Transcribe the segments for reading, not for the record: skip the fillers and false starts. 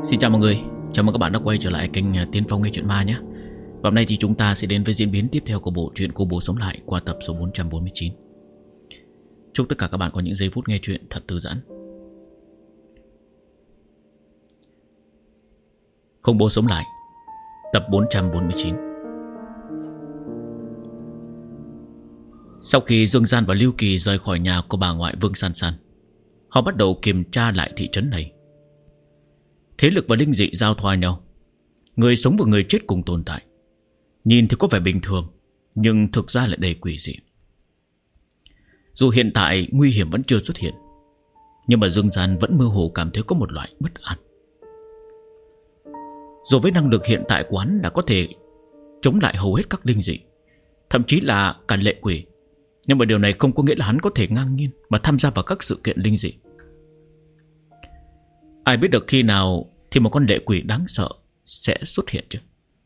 Xin chào mọi người, chào mừng các bạn đã quay trở lại kênh Tiến Phong nghe chuyện ma nhé. Và hôm nay thì chúng ta sẽ đến với diễn biến tiếp theo của bộ truyện Cô Bố Sống Lại qua tập số 449. Chúc tất cả các bạn có những giây phút nghe chuyện thật thư giãn. Cô Bố Sống Lại, tập 449. Sau khi Dương Gian và Lưu Kỳ rời khỏi nhà của bà ngoại Vương San San, họ bắt đầu kiểm tra lại thị trấn này. Thế lực và linh dị giao thoa nhau, người sống và người chết cùng tồn tại. Nhìn thì có vẻ bình thường, nhưng thực ra lại đầy quỷ dị. Dù hiện tại nguy hiểm vẫn chưa xuất hiện, nhưng mà Dương Gian vẫn mơ hồ cảm thấy có một loại bất an. Dù với năng lực hiện tại của hắn đã có thể chống lại hầu hết các linh dị, thậm chí là cả lệ quỷ, nhưng mà điều này không có nghĩa là hắn có thể ngang nhiên mà tham gia vào các sự kiện linh dị. Ai biết được khi nào thì một con lệ quỷ đáng sợ sẽ xuất hiện chứ.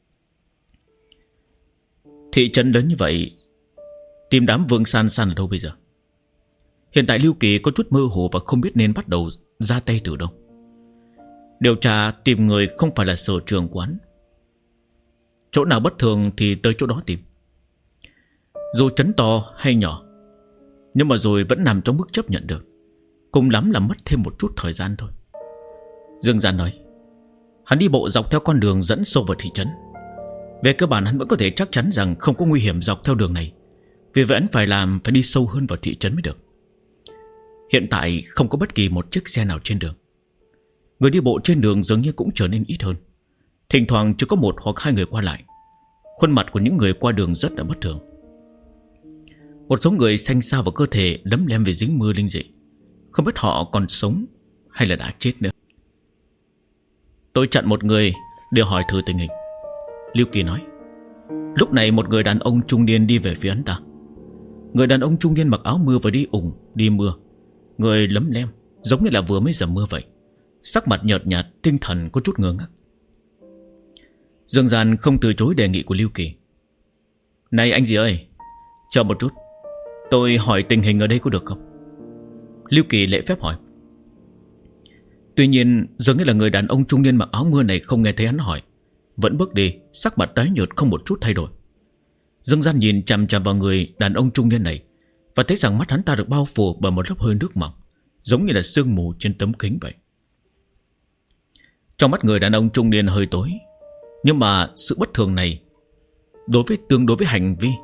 Thị trấn lớn như vậy, tìm đám Vương San San ở đâu bây giờ? Hiện tại Lưu Kỳ có chút mơ hồ và không biết nên bắt đầu ra tay từ đâu. Điều tra tìm người không phải là sở trường của hắn. Chỗ nào bất thường thì tới chỗ đó tìm. Dù trấn to hay nhỏ, nhưng mà rồi vẫn nằm trong mức chấp nhận được. Cùng lắm là mất thêm một chút thời gian thôi. Dương Gian nói. Hắn đi bộ dọc theo con đường dẫn sâu vào thị trấn. Về cơ bản hắn vẫn có thể chắc chắn rằng không có nguy hiểm dọc theo đường này. Vì vậy hắn phải đi sâu hơn vào thị trấn mới được. Hiện tại không có bất kỳ một chiếc xe nào trên đường. Người đi bộ trên đường dường như cũng trở nên ít hơn. Thỉnh thoảng chỉ có một hoặc hai người qua lại. Khuôn mặt của những người qua đường rất là bất thường. Một số người xanh xao vào cơ thể đấm lem vì dính mưa linh dị. Không biết họ còn sống hay là đã chết nữa. Tôi chặn một người để hỏi thử tình hình, Lưu Kỳ nói. Lúc này một người đàn ông trung niên đi về phía hắn ta. Người đàn ông trung niên mặc áo mưa và đi mưa. Người lấm lem giống như là vừa mới dầm mưa vậy. Sắc mặt nhợt nhạt, tinh thần có chút ngơ ngác. Dương Gian không từ chối đề nghị của Lưu Kỳ. Này anh gì ơi, chờ một chút, tôi hỏi tình hình ở đây có được không? Lưu Kỳ lễ phép hỏi. Tuy nhiên dường như là người đàn ông trung niên mặc áo mưa này không nghe thấy hắn hỏi, vẫn bước đi, sắc mặt tái nhợt không một chút thay đổi. Dương Gian nhìn chằm chằm vào người đàn ông trung niên này và thấy rằng mắt hắn ta được bao phủ bởi một lớp hơi nước mỏng, giống như là sương mù trên tấm kính vậy. Trong mắt người đàn ông trung niên hơi tối, nhưng mà sự bất thường này tương đối với hành vi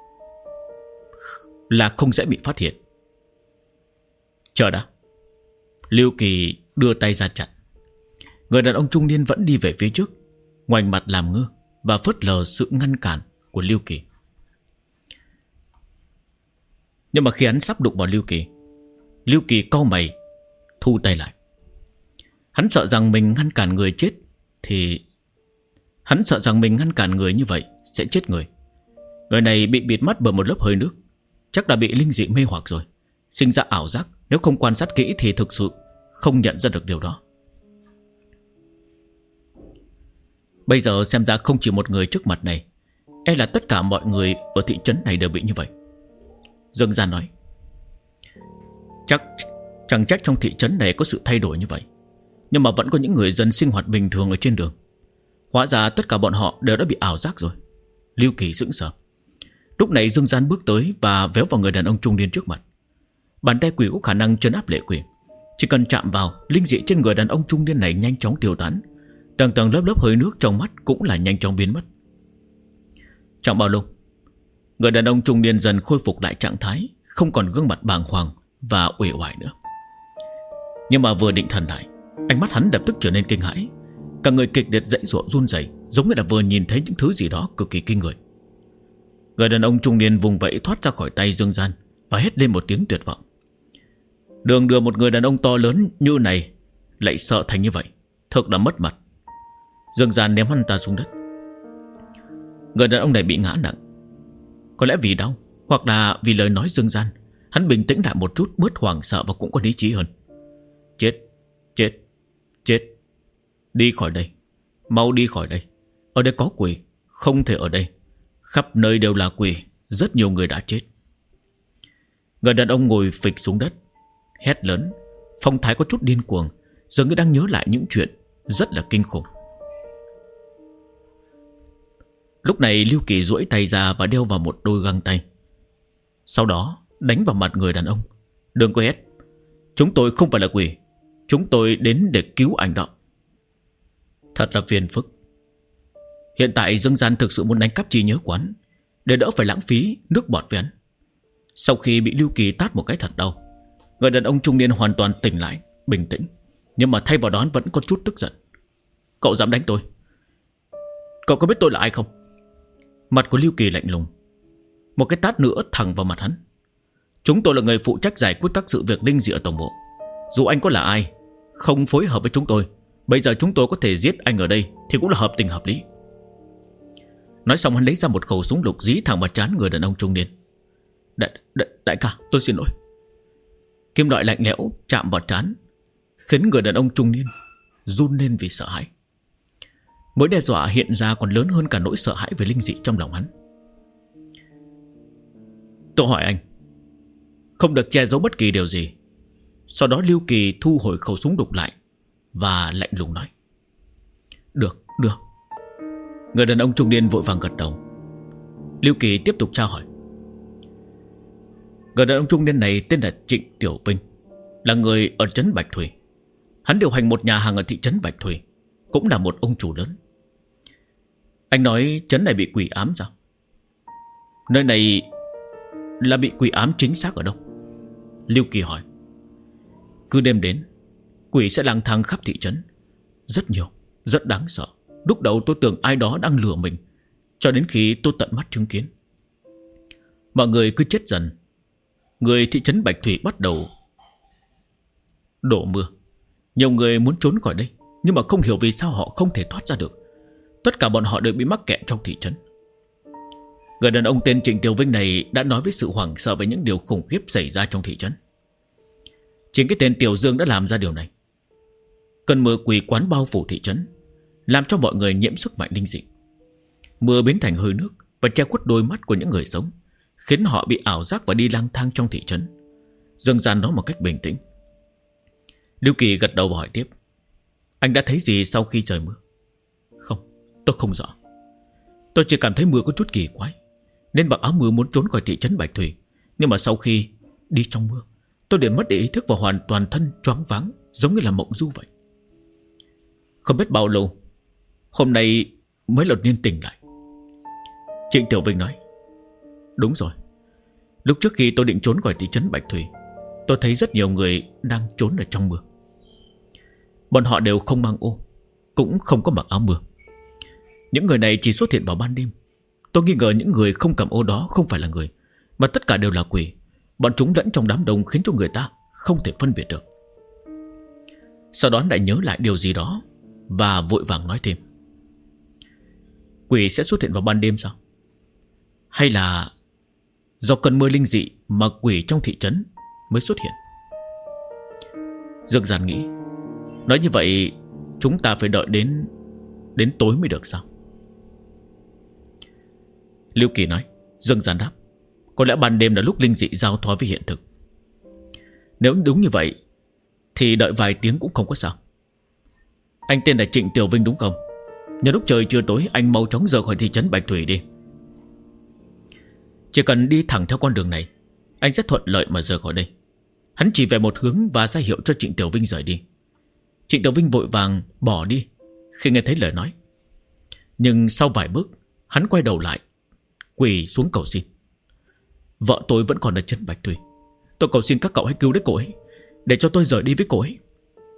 là không dễ bị phát hiện. Chờ đã. Lưu Kỳ đưa tay ra chặn. Người đàn ông trung niên vẫn đi về phía trước, ngoảnh mặt làm ngơ và phớt lờ sự ngăn cản của Lưu Kỳ. Nhưng mà khi hắn sắp đụng vào Lưu Kỳ cau mày, thu tay lại. Hắn sợ rằng mình ngăn cản người chết người như vậy sẽ chết người. Người này bị bịt mắt bởi một lớp hơi nước, chắc đã bị linh dị mê hoặc rồi, sinh ra ảo giác. Nếu không quan sát kỹ thì thực sự không nhận ra được điều đó. Bây giờ xem ra không chỉ một người trước mặt này, e là tất cả mọi người ở thị trấn này đều bị như vậy, Dương Gian nói. Chẳng trách trong thị trấn này có sự thay đổi như vậy, nhưng mà vẫn có những người dân sinh hoạt bình thường ở trên đường. Hóa ra tất cả bọn họ đều đã bị ảo giác rồi. Lưu Kỳ sững sờ. Lúc này Dương Gian bước tới và véo vào người đàn ông trung niên trước mặt. Bàn tay quỷ có khả năng trấn áp lệ quỷ. Chỉ cần chạm vào, linh dị trên người đàn ông trung niên này nhanh chóng tiêu tán. Tầng tầng lớp lớp hơi nước trong mắt cũng là nhanh chóng biến mất. Chẳng bao lâu, người đàn ông trung niên dần khôi phục lại trạng thái, không còn gương mặt bàng hoàng và uể oải nữa. Nhưng mà vừa định thần lại, ánh mắt hắn lập tức trở nên kinh hãi. Cả người kịch liệt giãy giụa run rẩy, giống như là vừa nhìn thấy những thứ gì đó cực kỳ kinh người. Người đàn ông trung niên vùng vẫy thoát ra khỏi tay Dương Gian và hét lên một tiếng tuyệt vọng. Đường đưa một người đàn ông to lớn như này lại sợ thành như vậy, thật là mất mặt. Dương Gian ném hắn ta xuống đất. Người đàn ông này bị ngã nặng. Có lẽ vì đau, hoặc là vì lời nói Dương Gian, hắn bình tĩnh lại một chút, bớt hoảng sợ và cũng có lý trí hơn. Chết. Đi khỏi đây. Mau đi khỏi đây. Ở đây có quỷ. Không thể ở đây. Khắp nơi đều là quỷ. Rất nhiều người đã chết. Người đàn ông ngồi phịch xuống đất, hét lớn, phong thái có chút điên cuồng, dường như đang nhớ lại những chuyện rất là kinh khủng. Lúc này Lưu Kỳ duỗi tay ra và đeo vào một đôi găng tay. Sau đó đánh vào mặt người đàn ông. Đừng có hét. Chúng tôi không phải là quỷ. Chúng tôi đến để cứu anh đó. Thật là phiền phức. Hiện tại Dương Gian thực sự muốn đánh cắp trí nhớ của hắn, để đỡ phải lãng phí nước bọt với hắn. Sau khi bị Lưu Kỳ tát một cái thật đau, người đàn ông trung niên hoàn toàn tỉnh lại, bình tĩnh. Nhưng mà thay vào đó hắn vẫn có chút tức giận. Cậu dám đánh tôi? Cậu có biết tôi là ai không? Mặt của Lưu Kỳ lạnh lùng. Một cái tát nữa thẳng vào mặt hắn. Chúng tôi là người phụ trách giải quyết các sự việc linh dị ở tổng bộ. Dù anh có là ai, không phối hợp với chúng tôi, bây giờ chúng tôi có thể giết anh ở đây thì cũng là hợp tình hợp lý. Nói xong hắn lấy ra một khẩu súng lục dí thẳng vào trán người đàn ông trung niên. Đại ca, tôi xin lỗi. Kim loại lạnh lẽo chạm vào trán, khiến người đàn ông trung niên run lên vì sợ hãi. Mối đe dọa hiện ra còn lớn hơn cả nỗi sợ hãi về linh dị trong lòng hắn. Tôi hỏi anh, không được che giấu bất kỳ điều gì. Sau đó Lưu Kỳ thu hồi khẩu súng đục lại và lạnh lùng nói: Được. Người đàn ông trung niên vội vàng gật đầu. Lưu Kỳ tiếp tục tra hỏi. Người đàn ông trung niên này tên là Trịnh Tiểu Vinh, là người ở trấn Bạch Thủy. Hắn điều hành một nhà hàng ở thị trấn Bạch Thủy, cũng là một ông chủ lớn. Anh nói trấn này bị quỷ ám sao? Nơi này là bị quỷ ám chính xác ở đâu? Lưu Kỳ hỏi. Cứ đêm đến, quỷ sẽ lang thang khắp thị trấn. Rất nhiều, rất đáng sợ. Lúc đầu tôi tưởng ai đó đang lừa mình, cho đến khi tôi tận mắt chứng kiến. Mọi người cứ chết dần. Người thị trấn Bạch Thủy bắt đầu đổ mưa. Nhiều người muốn trốn khỏi đây, nhưng mà không hiểu vì sao họ không thể thoát ra được. Tất cả bọn họ đều bị mắc kẹt trong thị trấn. Người đàn ông tên Trịnh Tiểu Vinh này đã nói với sự hoảng sợ về những điều khủng khiếp xảy ra trong thị trấn. Chính cái tên Tiểu Dương đã làm ra điều này. Cơn mưa quỷ quán bao phủ thị trấn, làm cho mọi người nhiễm sức mạnh linh dị. Mưa biến thành hơi nước và che khuất đôi mắt của những người sống, khiến họ bị ảo giác và đi lang thang trong thị trấn. Dương Gian nói một cách bình tĩnh. Lưu Kỳ gật đầu và hỏi tiếp. Anh đã thấy gì sau khi trời mưa? Không, tôi không rõ. Tôi chỉ cảm thấy mưa có chút kỳ quái, nên mặc áo mưa muốn trốn khỏi thị trấn Bạch Thủy. Nhưng mà sau khi đi trong mưa, tôi liền mất đi ý thức và hoàn toàn thân choáng váng, giống như là mộng du vậy. Không biết bao lâu, hôm nay mới đột nhiên tỉnh lại. Trịnh Tiểu Vinh nói. Đúng rồi. Lúc trước khi tôi định trốn khỏi thị trấn Bạch Thủy, tôi thấy rất nhiều người đang trốn ở trong mưa. Bọn họ đều không mang ô, cũng không có mặc áo mưa. Những người này chỉ xuất hiện vào ban đêm. Tôi nghi ngờ những người không cầm ô đó không phải là người, mà tất cả đều là quỷ. Bọn chúng lẫn trong đám đông khiến cho người ta không thể phân biệt được. Sau đó lại nhớ lại điều gì đó và vội vàng nói thêm. Quỷ sẽ xuất hiện vào ban đêm sao? Hay là do cơn mưa linh dị mà quỷ trong thị trấn mới xuất hiện? Dương Gian nghĩ, nói như vậy chúng ta phải đợi đến tối mới được sao? Lưu Kỳ nói. Dương Gian đáp. Có lẽ ban đêm là lúc linh dị giao thoa với hiện thực. Nếu đúng như vậy thì đợi vài tiếng cũng không có sao. Anh tên là Trịnh Tiểu Vinh đúng không? Nhờ lúc trời chưa tối, anh mau chóng rời khỏi thị trấn Bạch Thủy đi. Chỉ cần đi thẳng theo con đường này, anh sẽ thuận lợi mà rời khỏi đây. Hắn chỉ về một hướng và ra hiệu cho Trịnh Tiểu Vinh rời đi. Trịnh Tiểu Vinh vội vàng bỏ đi khi nghe thấy lời nói. Nhưng sau vài bước, hắn quay đầu lại, quỳ xuống cầu xin. Vợ tôi vẫn còn ở trấn Bạch Thủy. Tôi cầu xin các cậu hãy cứu lấy cô ấy, để cho tôi rời đi với cô ấy.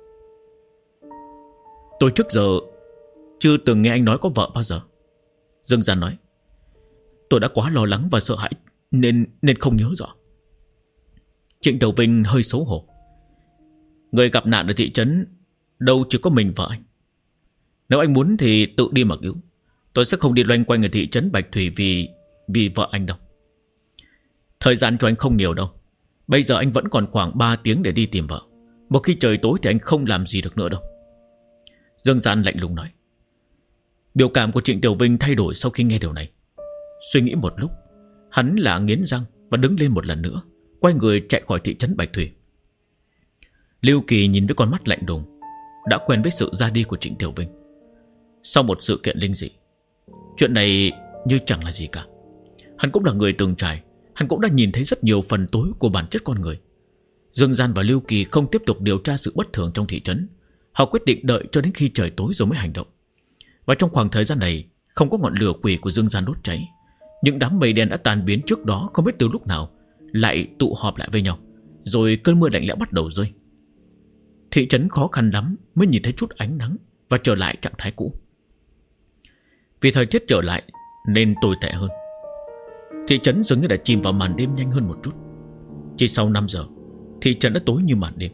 Tôi trước giờ chưa từng nghe anh nói có vợ bao giờ. Dương Gian nói. Tôi đã quá lo lắng và sợ hãi nên không nhớ rõ. Trịnh Tiểu Vinh hơi xấu hổ. Người gặp nạn ở thị trấn đâu chỉ có mình vợ anh. Nếu anh muốn thì tự đi mà cứu. Tôi sẽ không đi loanh quanh ở thị trấn Bạch Thủy vì vợ anh đâu. Thời gian cho anh không nhiều đâu. Bây giờ anh vẫn còn khoảng 3 tiếng để đi tìm vợ. Một khi trời tối thì anh không làm gì được nữa đâu. Dương Gian lạnh lùng nói. Biểu cảm của Trịnh Tiểu Vinh thay đổi sau khi nghe điều này. Suy nghĩ một lúc, hắn là nghiến răng và đứng lên một lần nữa, quay người chạy khỏi thị trấn Bạch Thủy. Lưu Kỳ nhìn với con mắt lạnh lùng. đã quen với sự ra đi của Trịnh Tiểu Vinh. Sau một sự kiện linh dị, chuyện này như chẳng là gì cả. Hắn cũng là người từng trải, hắn cũng đã nhìn thấy rất nhiều phần tối của bản chất con người. Dương Gian và Lưu Kỳ không tiếp tục điều tra sự bất thường trong thị trấn. Họ quyết định đợi cho đến khi trời tối rồi mới hành động. Và trong khoảng thời gian này, không có ngọn lửa quỷ của Dương Gian đốt cháy, những đám mây đen đã tan biến trước đó không biết từ lúc nào lại tụ họp lại với nhau. Rồi cơn mưa lạnh lẽo bắt đầu rơi. Thị trấn khó khăn lắm mới nhìn thấy chút ánh nắng và trở lại trạng thái cũ. Vì thời tiết trở lại nên tồi tệ hơn. Thị trấn dường như đã chìm vào màn đêm nhanh hơn một chút. Chỉ sau 5 giờ, thị trấn đã tối như màn đêm.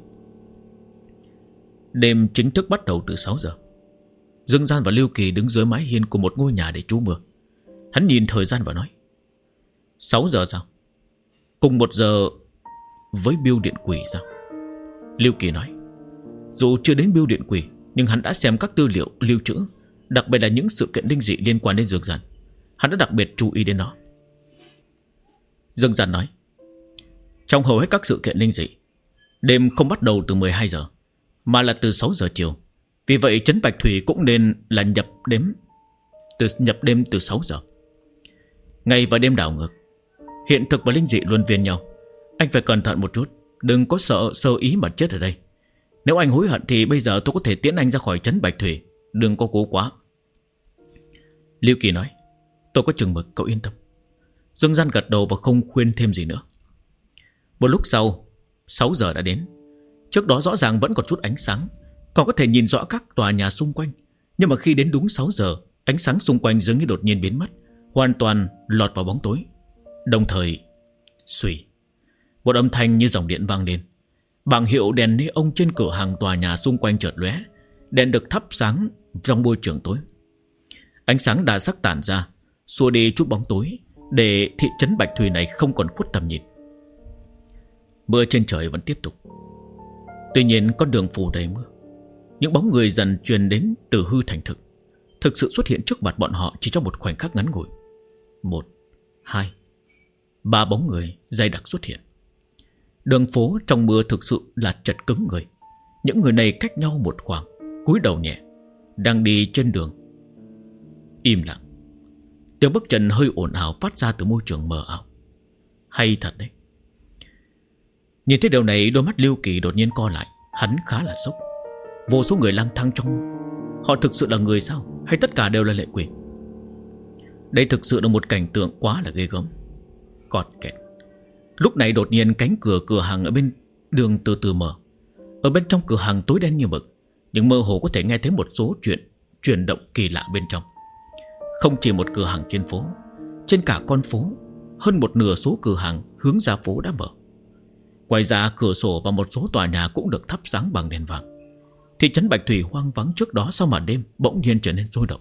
Đêm chính thức bắt đầu từ 6 giờ. Dương Gian và Lưu Kỳ đứng dưới mái hiên của một ngôi nhà để trú mưa. Hắn nhìn thời gian và nói: 6 giờ sao? Cùng 1 giờ với bưu điện quỷ sao? Lưu Kỳ nói: dù chưa đến bưu điện quỷ, nhưng hắn đã xem các tư liệu lưu trữ, đặc biệt là những sự kiện linh dị liên quan đến Dương Gian. Hắn đã đặc biệt chú ý đến nó. Dương Gian nói: trong hầu hết các sự kiện linh dị, đêm không bắt đầu từ 12 giờ mà là từ 6 giờ chiều. Vì vậy trấn Bạch Thủy cũng nên là nhập đêm từ 6 giờ. Ngày và đêm đảo ngược, hiện thực và linh dị luân phiên nhau. Anh phải cẩn thận một chút, đừng có sợ sơ ý mà chết ở đây. Nếu anh hối hận thì bây giờ tôi có thể tiễn anh ra khỏi trấn Bạch Thủy, đừng có cố quá. Lưu Kỳ nói: tôi có chừng mực, cậu yên tâm. Dương Gian gật đầu và không khuyên thêm gì nữa. Một lúc sau, 6 giờ đã đến. Trước đó rõ ràng vẫn còn chút ánh sáng, còn có thể nhìn rõ các tòa nhà xung quanh. Nhưng mà khi đến đúng 6 giờ, ánh sáng xung quanh dường như đột nhiên biến mất, hoàn toàn lọt vào bóng tối. Đồng thời, suy, một âm thanh như dòng điện vang lên. Bảng hiệu đèn neon trên cửa hàng tòa nhà xung quanh chợt lóe, đèn được thắp sáng trong môi trường tối. Ánh sáng đa sắc tản ra, xua đi chút bóng tối, để thị trấn Bạch Thủy này không còn khuất tầm nhìn. Mưa trên trời vẫn tiếp tục. Tuy nhiên con đường phủ đầy mưa. Những bóng người dần truyền đến từ hư thành thực, thực sự xuất hiện trước mặt bọn họ chỉ trong một khoảnh khắc ngắn ngủi. 1, 2, 3 bóng người dày đặc xuất hiện. Đường phố trong mưa thực sự là chật cứng người. Những người này cách nhau một khoảng, cúi đầu nhẹ, đang đi trên đường. Im lặng. Tiếng bước chân hơi ồn ào phát ra từ môi trường mờ ảo. Hay thật đấy. Nhìn thấy điều này, đôi mắt Lưu Kỳ đột nhiên co lại. Hắn khá là sốc. Vô số người lang thang trong, họ thực sự là người sao, hay tất cả đều là lệ quỷ? Đây thực sự là một cảnh tượng quá là ghê gớm. Cọt kẹt. Lúc này đột nhiên cánh cửa hàng ở bên đường từ từ mở. Ở bên trong cửa hàng tối đen như mực, nhưng mơ hồ có thể nghe thấy một số chuyện chuyển động kỳ lạ bên trong. Không chỉ một cửa hàng trên phố, trên cả con phố, hơn một nửa số cửa hàng hướng ra phố đã mở. Ngoài ra cửa sổ và một số tòa nhà cũng được thắp sáng bằng đèn vàng. Thị trấn Bạch Thủy hoang vắng trước đó sau màn đêm bỗng nhiên trở nên sôi động.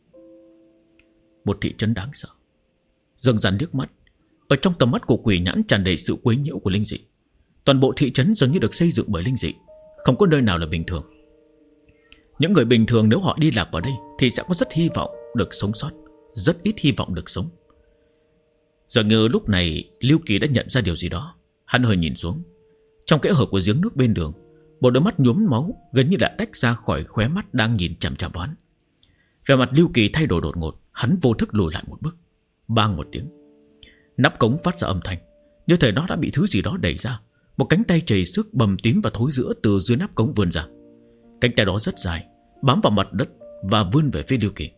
Một thị trấn đáng sợ. Dương Gian liếc mắt. Ở trong tầm mắt của quỷ nhãn tràn đầy sự quấy nhiễu của linh dị. Toàn bộ thị trấn dường như được xây dựng bởi linh dị, không có nơi nào là bình thường. Những người bình thường nếu họ đi lạc vào đây thì sẽ có rất hy vọng được sống sót, rất ít hy vọng được sống. Dường như lúc này Lưu Kỳ đã nhận ra điều gì đó. Hắn hơi nhìn xuống. Trong kẽ hở của giếng nước bên đường, một đôi mắt nhuốm máu gần như đã tách ra khỏi khóe mắt đang nhìn chằm chằm vào hắn. Vẻ mặt Lưu Kỳ thay đổi đột ngột. Hắn vô thức lùi lại một bước. Bang một tiếng, nắp cống phát ra âm thanh, như thể nó đã bị thứ gì đó đẩy ra. Một cánh tay chảy xước bầm tím và thối rữa từ dưới nắp cống vươn ra. Cánh tay đó rất dài, bám vào mặt đất và vươn về phía Lưu Kỳ.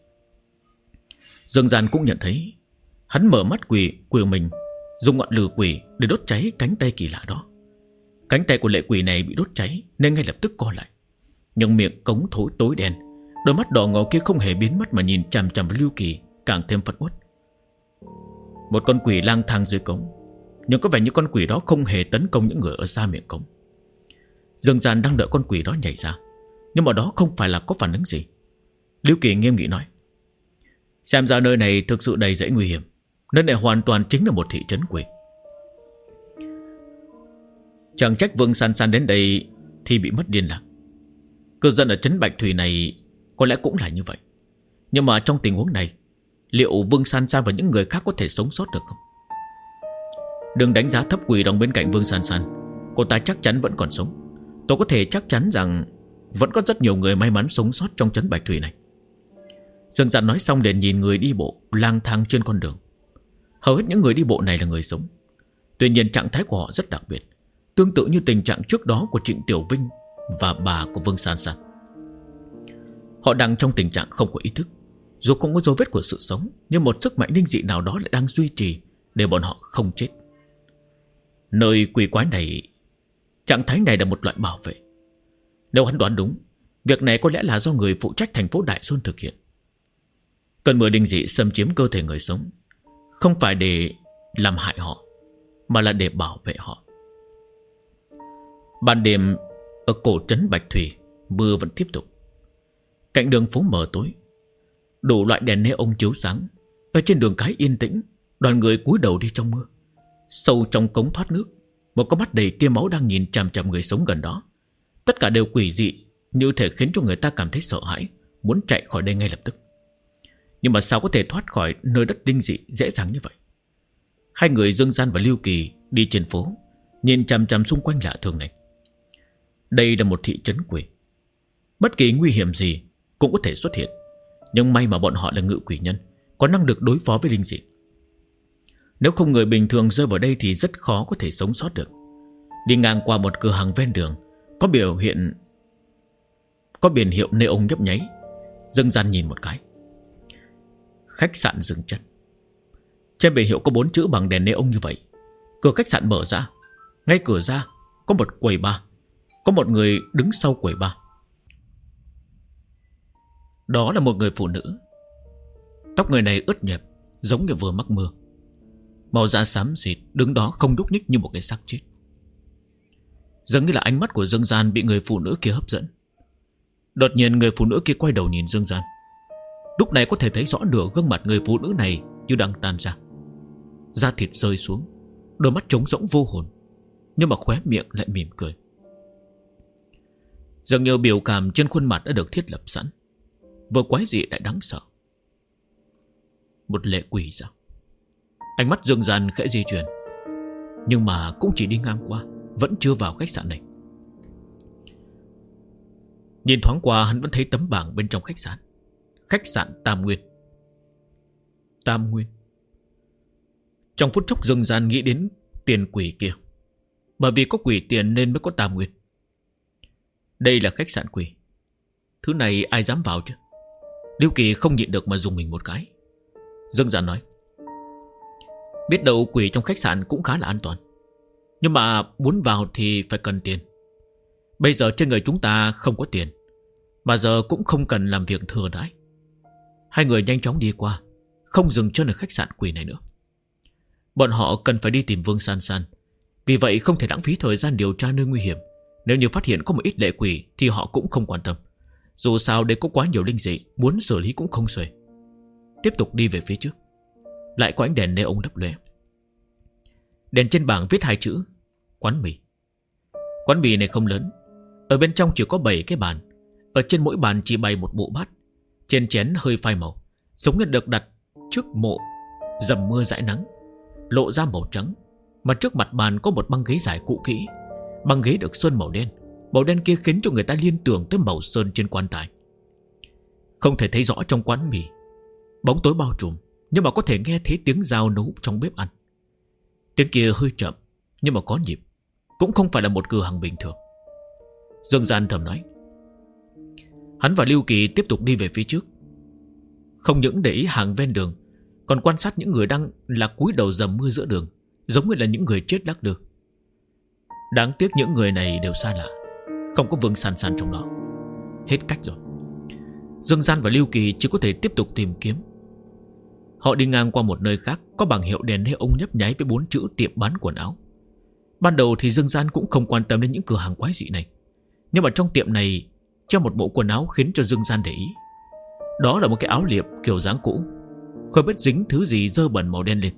Dương Gian cũng nhận thấy. Hắn mở mắt quỷ mình, dùng ngọn lửa quỷ để đốt cháy cánh tay kỳ lạ đó. Cánh tay của lệ quỷ này bị đốt cháy nên ngay lập tức co lại. Nhưng miệng cống thối tối đen, đôi mắt đỏ ngầu kia không hề biến mất mà nhìn chằm chằm vào Lưu Kỳ, càng thêm phẫn uất. Một con quỷ lang thang dưới cống, nhưng có vẻ như con quỷ đó không hề tấn công những người ở xa miệng cống. Dương Gian đang đợi con quỷ đó nhảy ra, nhưng mà đó không phải là có phản ứng gì. Lưu Kỳ nghiêm nghị nói: xem ra nơi này thực sự đầy rẫy nguy hiểm. Nơi này hoàn toàn chính là một thị trấn quỷ. Chẳng trách Vương San San đến đây thì bị mất liên lạc. Cư dân ở trấn Bạch Thủy này có lẽ cũng là như vậy. Nhưng mà trong tình huống này, liệu Vương San San và những người khác có thể sống sót được không? Đừng đánh giá thấp quỷ đồng bên cạnh Vương San San. Cô ta chắc chắn vẫn còn sống. Tôi có thể chắc chắn rằng vẫn có rất nhiều người may mắn sống sót trong trấn Bạch Thủy này. Dương Gian nói xong liền nhìn người đi bộ lang thang trên con đường. Hầu hết những người đi bộ này là người sống. Tuy nhiên trạng thái của họ rất đặc biệt, tương tự như tình trạng trước đó của Trịnh Tiểu Vinh và bà của Vương San San. Họ đang trong tình trạng không có ý thức. Dù không có dấu vết của sự sống, nhưng một sức mạnh linh dị nào đó lại đang duy trì để bọn họ không chết. Nơi quỷ quái này, trạng thái này là một loại bảo vệ. Nếu hắn đoán đúng, việc này có lẽ là do người phụ trách thành phố Đại Xuân thực hiện. Cơn mưa linh dị xâm chiếm cơ thể người sống, không phải để làm hại họ, mà là để bảo vệ họ. Ban đêm ở cổ trấn Bạch Thủy, mưa vẫn tiếp tục. Cạnh đường phố mờ tối, đủ loại đèn neon chiếu sáng. Ở trên đường cái yên tĩnh, đoàn người cúi đầu đi trong mưa. Sâu trong cống thoát nước, một con mắt đầy tia máu đang nhìn chằm chằm người sống gần đó. Tất cả đều quỷ dị, như thể khiến cho người ta cảm thấy sợ hãi, muốn chạy khỏi đây ngay lập tức. Nhưng mà sao có thể thoát khỏi nơi đất linh dị dễ dàng như vậy? Hai người Dương Gian và Lưu Kỳ đi trên phố, nhìn chằm chằm xung quanh lạ thường này. Đây là một thị trấn quỷ, bất kỳ nguy hiểm gì cũng có thể xuất hiện. Nhưng may mà bọn họ là ngự quỷ nhân, có năng lực đối phó với linh dị. Nếu không, người bình thường rơi vào đây thì rất khó có thể sống sót được. Đi ngang qua một cửa hàng ven đường, có biển hiệu neon nhấp nháy. Dương Gian nhìn một cái. Khách sạn dừng chân. Trên biển hiệu có 4 chữ bằng đèn neon như vậy. Cửa khách sạn mở ra. Ngay cửa ra có một quầy bar. Có một người đứng sau quầy bar. Đó là một người phụ nữ. Tóc người này ướt nhẹp, giống như vừa mắc mưa. Màu da xám xịt, đứng đó không nhúc nhích như một cái xác chết. Dường như là ánh mắt của Dương Gian bị người phụ nữ kia hấp dẫn. Đột nhiên người phụ nữ kia quay đầu nhìn Dương Gian. Lúc này có thể thấy rõ nửa gương mặt người phụ nữ này như đang tan ra. Da thịt rơi xuống, đôi mắt trống rỗng vô hồn, nhưng mà khóe miệng lại mỉm cười. Dường như biểu cảm trên khuôn mặt đã được thiết lập sẵn, vừa quái dị lại đáng sợ. Một lệ quỷ sao? Ánh mắt Dương Gian khẽ di chuyển, nhưng mà cũng chỉ đi ngang qua, vẫn chưa vào khách sạn này. Nhìn thoáng qua hắn vẫn thấy tấm bảng bên trong khách sạn. Khách sạn Tam Nguyên. Tam Nguyên. Trong phút chốc Dương Gian nghĩ đến tiền quỷ kia. Bởi vì có quỷ tiền nên mới có Tam Nguyên. Đây là khách sạn quỷ, thứ này ai dám vào chứ? Lưu Kỳ không nhịn được mà dùng mình một cái. Dương Gian nói, biết đâu quỷ trong khách sạn cũng khá là an toàn, nhưng mà muốn vào thì phải cần tiền. Bây giờ trên người chúng ta không có tiền, mà giờ cũng không cần làm việc thừa đãi. Hai người nhanh chóng đi qua, không dừng chân ở khách sạn quỷ này nữa. Bọn họ cần phải đi tìm Vương San San, vì vậy không thể lãng phí thời gian điều tra nơi nguy hiểm. Nếu như phát hiện có một ít lệ quỷ thì họ cũng không quan tâm. Dù sao đây có quá nhiều linh dị, muốn xử lý cũng không xuể. Tiếp tục đi về phía trước. Lại có ánh đèn neon lấp lóe. Đèn trên bảng viết 2 chữ quán mì. Quán mì này không lớn. Ở bên trong chỉ có 7 cái bàn. Ở trên mỗi bàn chỉ bày một bộ bát. Trên chén hơi phai màu, giống như được đặt trước mộ dầm mưa dãi nắng, lộ ra màu trắng. Mà trước mặt bàn có một băng ghế dài cũ kỹ. Băng ghế được sơn màu đen. Màu đen kia khiến cho người ta liên tưởng tới màu sơn trên quan tài. Không thể thấy rõ trong quán mì, bóng tối bao trùm, nhưng mà có thể nghe thấy tiếng dao nấu trong bếp ăn. Tiếng kia hơi chậm, nhưng mà có nhịp. Cũng không phải là một cửa hàng bình thường. Dương Gian thầm nói. Hắn và Lưu Kỳ tiếp tục đi về phía trước. Không những để ý hàng ven đường, còn quan sát những người đang là cúi đầu dầm mưa giữa đường, giống như là những người chết lắc lư. Đáng tiếc những người này đều xa lạ, không có Vương San San trong đó. Hết cách rồi. Dương Gian và Lưu Kỳ chỉ có thể tiếp tục tìm kiếm. Họ đi ngang qua một nơi khác, có bảng hiệu đèn neon nhấp nháy với 4 chữ tiệm bán quần áo. Ban đầu thì Dương Gian cũng không quan tâm đến những cửa hàng quái dị này, nhưng mà trong tiệm này treo một bộ quần áo khiến cho Dương Gian để ý. Đó là một cái áo liệm kiểu dáng cũ, không biết dính thứ gì dơ bẩn màu đen lên.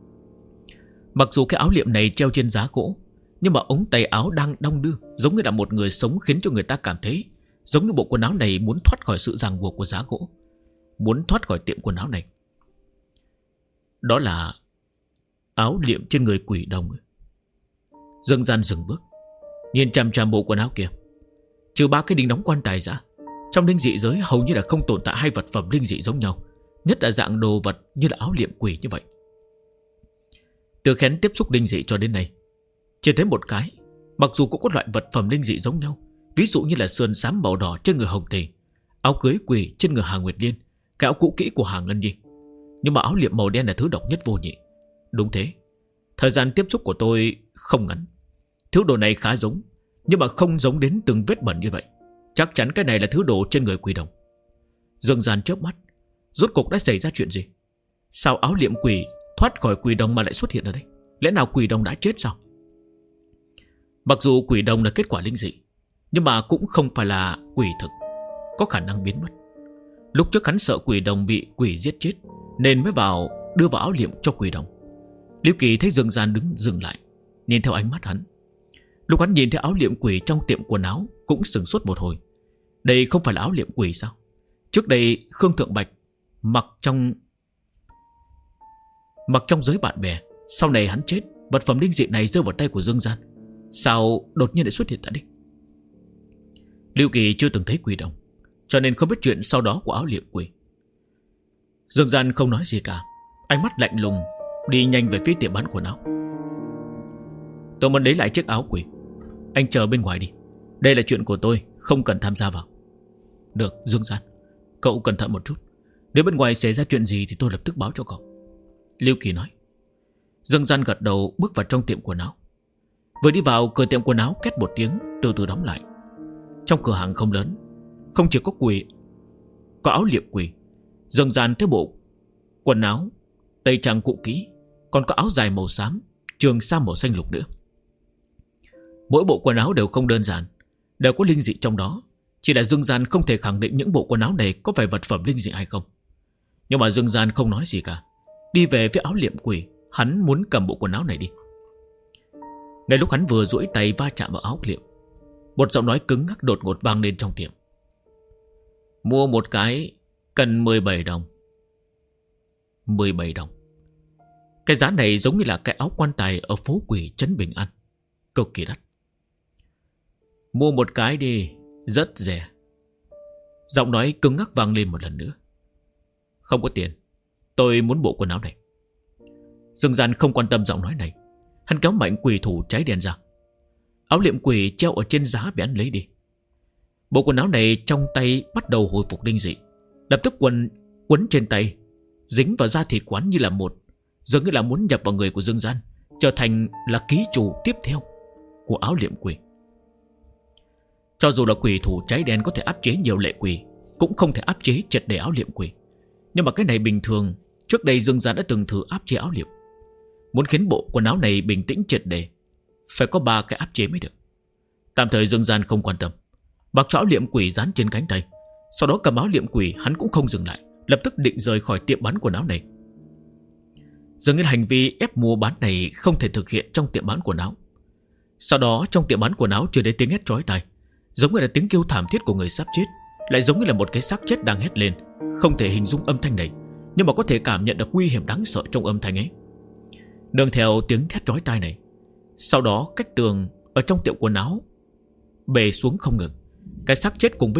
Mặc dù cái áo liệm này treo trên giá gỗ, nhưng mà ống tay áo đang đong đưa, giống như là một người sống, khiến cho người ta cảm thấy giống như bộ quần áo này muốn thoát khỏi sự ràng buộc của giá gỗ, muốn thoát khỏi tiệm quần áo này. Đó là áo liệm trên người quỷ đồng. Dương Gian dừng bước, nhìn chằm chằm bộ quần áo kia. Trừ 3 cái đinh đóng quan tài ra, trong linh dị giới hầu như là không tồn tại 2 vật phẩm linh dị giống nhau, nhất là dạng đồ vật như là áo liệm quỷ như vậy. Từ khi hắn tiếp xúc linh dị cho đến nay, chỉ thấy một cái, mặc dù cũng có loại vật phẩm linh dị giống nhau, ví dụ như là sườn xám màu đỏ trên người Hồng Tỷ, áo cưới quỷ trên người Hà Nguyệt Liên, cái áo cũ kỹ của Hà Ngân Nhi, nhưng mà áo liệm màu đen là thứ độc nhất vô nhị. Đúng thế, thời gian tiếp xúc của tôi không ngắn. Thứ đồ này khá giống, nhưng mà không giống đến từng vết bẩn như vậy. Chắc chắn cái này là thứ đồ trên người quỷ đồng. Dương Gian chớp mắt, rốt cục đã xảy ra chuyện gì? Sao áo liệm quỷ thoát khỏi quỷ đồng mà lại xuất hiện ở đây? Lẽ nào quỷ đồng đã chết sao? Mặc dù quỷ đồng là kết quả linh dị, nhưng mà cũng không phải là quỷ thực, có khả năng biến mất. Lúc trước hắn sợ quỷ đồng bị quỷ giết chết, nên mới đưa vào áo liệm cho quỷ đồng. Liễu Kỳ thấy Dương Gian dừng lại, nhìn theo ánh mắt hắn. Lúc hắn nhìn thấy áo liệm quỷ trong tiệm quần áo, cũng sửng sốt một hồi. Đây không phải là áo liệm quỷ sao? Trước đây Khương Thượng Bạch mặc trong giới bạn bè, sau này hắn chết, vật phẩm linh dị này rơi vào tay của Dương Gian. Sao đột nhiên lại xuất hiện tại đây? Liễu Kỳ chưa từng thấy quỷ đồng, cho nên không biết chuyện sau đó của áo liệm quỷ. Dương Gian không nói gì cả, ánh mắt lạnh lùng, đi nhanh về phía tiệm bán quần áo. Tôi muốn lấy lại chiếc áo quỷ, anh chờ bên ngoài đi. Đây là chuyện của tôi, không cần tham gia vào. Được, Dương Gian, cậu cẩn thận một chút. Nếu bên ngoài xảy ra chuyện gì thì tôi lập tức báo cho cậu, Liễu Kỳ nói. Dương Gian gật đầu, bước vào trong tiệm quần áo. Vừa đi vào, cửa tiệm quần áo két một tiếng, từ từ đóng lại. Trong cửa hàng không lớn, không chỉ có quỷ, có áo liệm quỷ. Dương Gian thấy bộ quần áo tây trang cũ kỹ, còn có áo dài màu xám, trường sam màu xanh lục nữa. Mỗi bộ quần áo đều không đơn giản, đều có linh dị trong đó. Chỉ là Dương Gian không thể khẳng định những bộ quần áo này có phải vật phẩm linh dị hay không. Nhưng mà Dương Gian không nói gì cả, đi về phía áo liệm quỷ. Hắn muốn cầm bộ quần áo này đi. Ngay lúc hắn vừa duỗi tay va chạm vào áo liệm, một giọng nói cứng ngắc đột ngột vang lên trong tiệm. Mua một cái cần 17 đồng. 17 đồng. Cái giá này giống như là cái áo quan tài ở phố quỷ trấn Bình An, cực kỳ đắt. Mua một cái đi, rất rẻ. Giọng nói cứng ngắc vang lên một lần nữa. Không có tiền, tôi muốn bộ quần áo này. Dương Gian không quan tâm giọng nói này, hắn kéo mạnh quỷ thủ cháy đèn ra. Áo liệm quỷ treo ở trên giá bị hắn lấy đi. Bộ quần áo này trong tay bắt đầu hồi phục linh dị, lập tức quấn trên tay, dính vào da thịt quán như là một, dường như là muốn nhập vào người của Dương Gian, trở thành là ký chủ tiếp theo của áo liệm quỷ. Cho dù là quỷ thủ cháy đen có thể áp chế nhiều lệ quỷ, cũng không thể áp chế triệt để áo liệm quỷ. Nhưng mà cái này bình thường, trước đây Dương Gian đã từng thử áp chế áo liệm. Muốn khiến bộ quần áo này bình tĩnh triệt để, phải có 3 cái áp chế mới được. Tạm thời Dương Gian không quan tâm, mặc cho áo liệm quỷ dán trên cánh tay. Sau đó cầm áo liệm quỷ, hắn cũng không dừng lại, lập tức định rời khỏi tiệm bán quần áo này. Dường như hành vi ép mua bán này không thể thực hiện trong tiệm bán quần áo. Sau đó trong tiệm bán quần áo truyền đến tiếng hét chói tai, giống như là tiếng kêu thảm thiết của người sắp chết, lại giống như là một cái xác chết đang hét lên. Không thể hình dung âm thanh này, nhưng mà có thể cảm nhận được nguy hiểm đáng sợ trong âm thanh ấy. Nương theo tiếng thét chói tai này, sau đó cách tường ở trong tiệm quần áo bề xuống không ngừng. Cái xác chết cùng